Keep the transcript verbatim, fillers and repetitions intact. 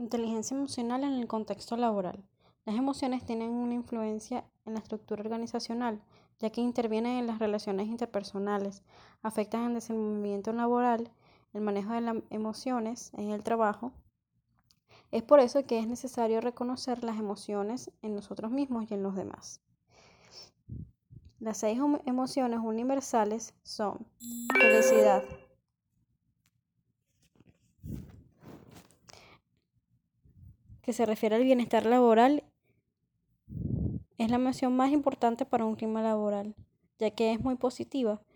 Inteligencia emocional en el contexto laboral. Las emociones tienen una influencia en la estructura organizacional, ya que intervienen en las relaciones interpersonales, afectan el desenvolvimiento laboral, el manejo de las emociones en el trabajo. Es por eso que es necesario reconocer las emociones en nosotros mismos y en los demás. Las seis emociones universales son felicidad, que se refiere al bienestar laboral. Es la emoción más importante para un clima laboral, ya que es muy positiva